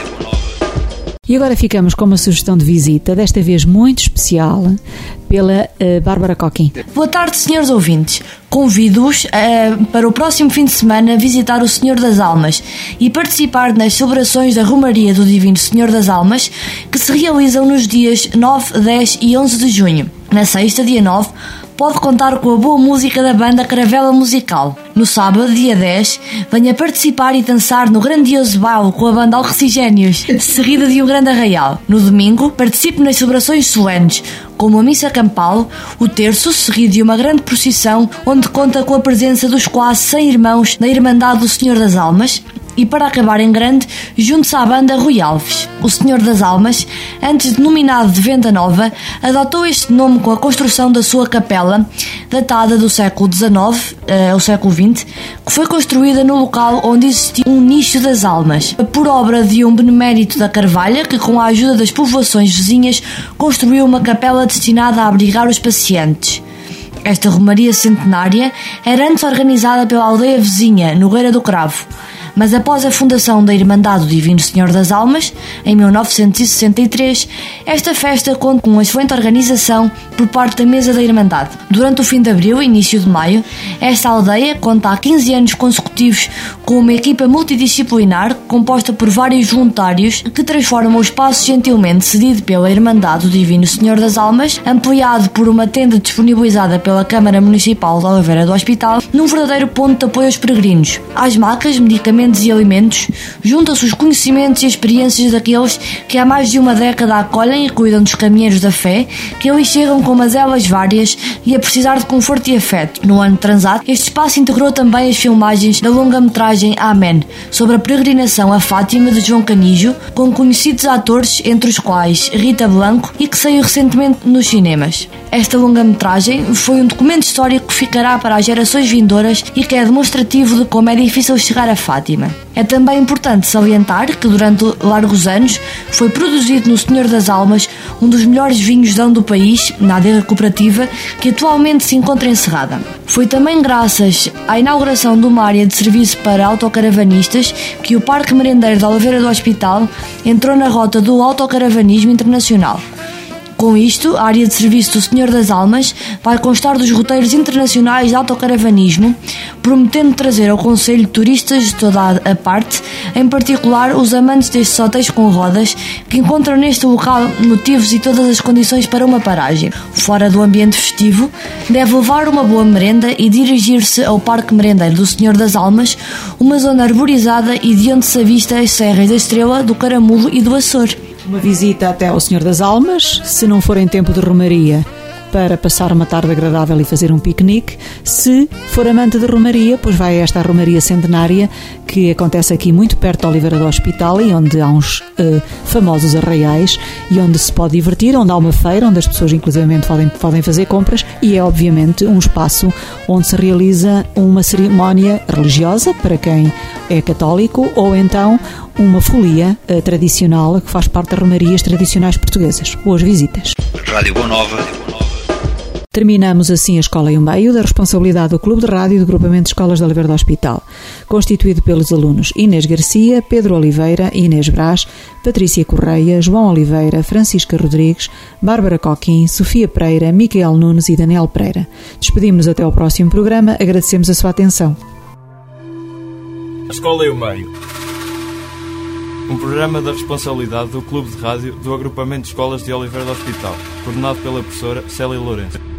E agora ficamos com uma sugestão de visita, desta vez muito especial, pela uh, Bárbara Coquim. Boa tarde, senhores ouvintes. Convido-os uh, para o próximo fim de semana visitar o Senhor das Almas e participar nas celebrações da Romaria do Divino Senhor das Almas, que se realizam nos dias nove, dez e onze de junho. Na sexta, dia nove, pode contar com a boa música da banda Caravela Musical. No sábado, dia dez, venha participar e dançar no grandioso baile com a banda Alrecigénios, seguida de um grande arraial. No domingo, participe nas celebrações solenes, como a missa campal, o terço, seguido de uma grande procissão, onde conta com a presença dos quase cem irmãos da Irmandade do Senhor das Almas. E para acabar em grande, junte-se à banda Rui Alves. O Senhor das Almas, antes denominado de Venda Nova, adotou este nome com a construção da sua capela, datada do século dezenove, uh, ao século vinte, que foi construída no local onde existia um nicho das almas, por obra de um benemérito da Carvalha, que com a ajuda das povoações vizinhas construiu uma capela destinada a abrigar os pacientes. Esta romaria centenária era antes organizada pela aldeia vizinha, Nogueira do Cravo, mas após a fundação da Irmandade do Divino Senhor das Almas, em mil novecentos e sessenta e três, esta festa conta com uma excelente organização por parte da mesa da Irmandade. Durante o fim de abril e início de maio, esta aldeia conta há quinze anos consecutivos com uma equipa multidisciplinar composta por vários voluntários que transformam o espaço gentilmente cedido pela Irmandade do Divino Senhor das Almas, ampliado por uma tenda disponibilizada pela Câmara Municipal de Oliveira do Hospital, num verdadeiro ponto de apoio aos peregrinos. Às macas, medicamentos e alimentos, juntam-se os conhecimentos e experiências daqueles que há mais de uma década acolhem e cuidam dos caminheiros da fé, que ali chegam com mazelas várias e a precisar de conforto e afeto. No ano transato, este espaço integrou também as filmagens da longa-metragem Amém, sobre a peregrinação a Fátima de João Canijo, com conhecidos atores, entre os quais Rita Blanco, e que saiu recentemente nos cinemas. Esta longa-metragem foi um documento histórico que ficará para as gerações vindouras e que é demonstrativo de como é difícil chegar a Fátima. É também importante salientar que durante largos anos foi produzido no Senhor das Almas um dos melhores vinhos de do país, na adega cooperativa, que atualmente se encontra encerrada. Foi também graças à inauguração de uma área de serviço para autocaravanistas que o Parque Merendeiro de Oliveira do Hospital entrou na rota do autocaravanismo internacional. Com isto, a área de serviço do Senhor das Almas vai constar dos roteiros internacionais de autocaravanismo, prometendo trazer ao Conselho turistas de toda a parte, em particular os amantes destes hotéis com rodas, que encontram neste local motivos e todas as condições para uma paragem. Fora do ambiente festivo, deve levar uma boa merenda e dirigir-se ao Parque Merendeiro do Senhor das Almas, uma zona arborizada e de onde se avista as serras da Estrela, do Caramulo e do Açor. Uma visita até ao Senhor das Almas, se não for em tempo de romaria, para passar uma tarde agradável e fazer um piquenique. Se for amante de romaria, pois vai a esta romaria centenária que acontece aqui muito perto de Oliveira do Hospital e onde há uns uh, famosos arraiais e onde se pode divertir, onde há uma feira, onde as pessoas inclusivamente podem, podem fazer compras e é obviamente um espaço onde se realiza uma cerimónia religiosa para quem é católico ou então uma folia uh, tradicional que faz parte das romarias tradicionais portuguesas. Boas visitas. Rádio Boa Nova. Terminamos assim a Escola e o Meio, da responsabilidade do Clube de Rádio do Agrupamento de Escolas de Oliveira do Hospital, constituído pelos alunos Inês Garcia, Pedro Oliveira, Inês Brás, Patrícia Correia, João Oliveira, Francisca Rodrigues, Bárbara Coquim, Sofia Pereira, Micael Nunes e Daniel Pereira. Despedimos-nos até ao próximo programa, agradecemos a sua atenção. A Escola e o Meio. Um programa da responsabilidade do Clube de Rádio do Agrupamento de Escolas de Oliveira do Hospital, coordenado pela professora Célia Lourenço.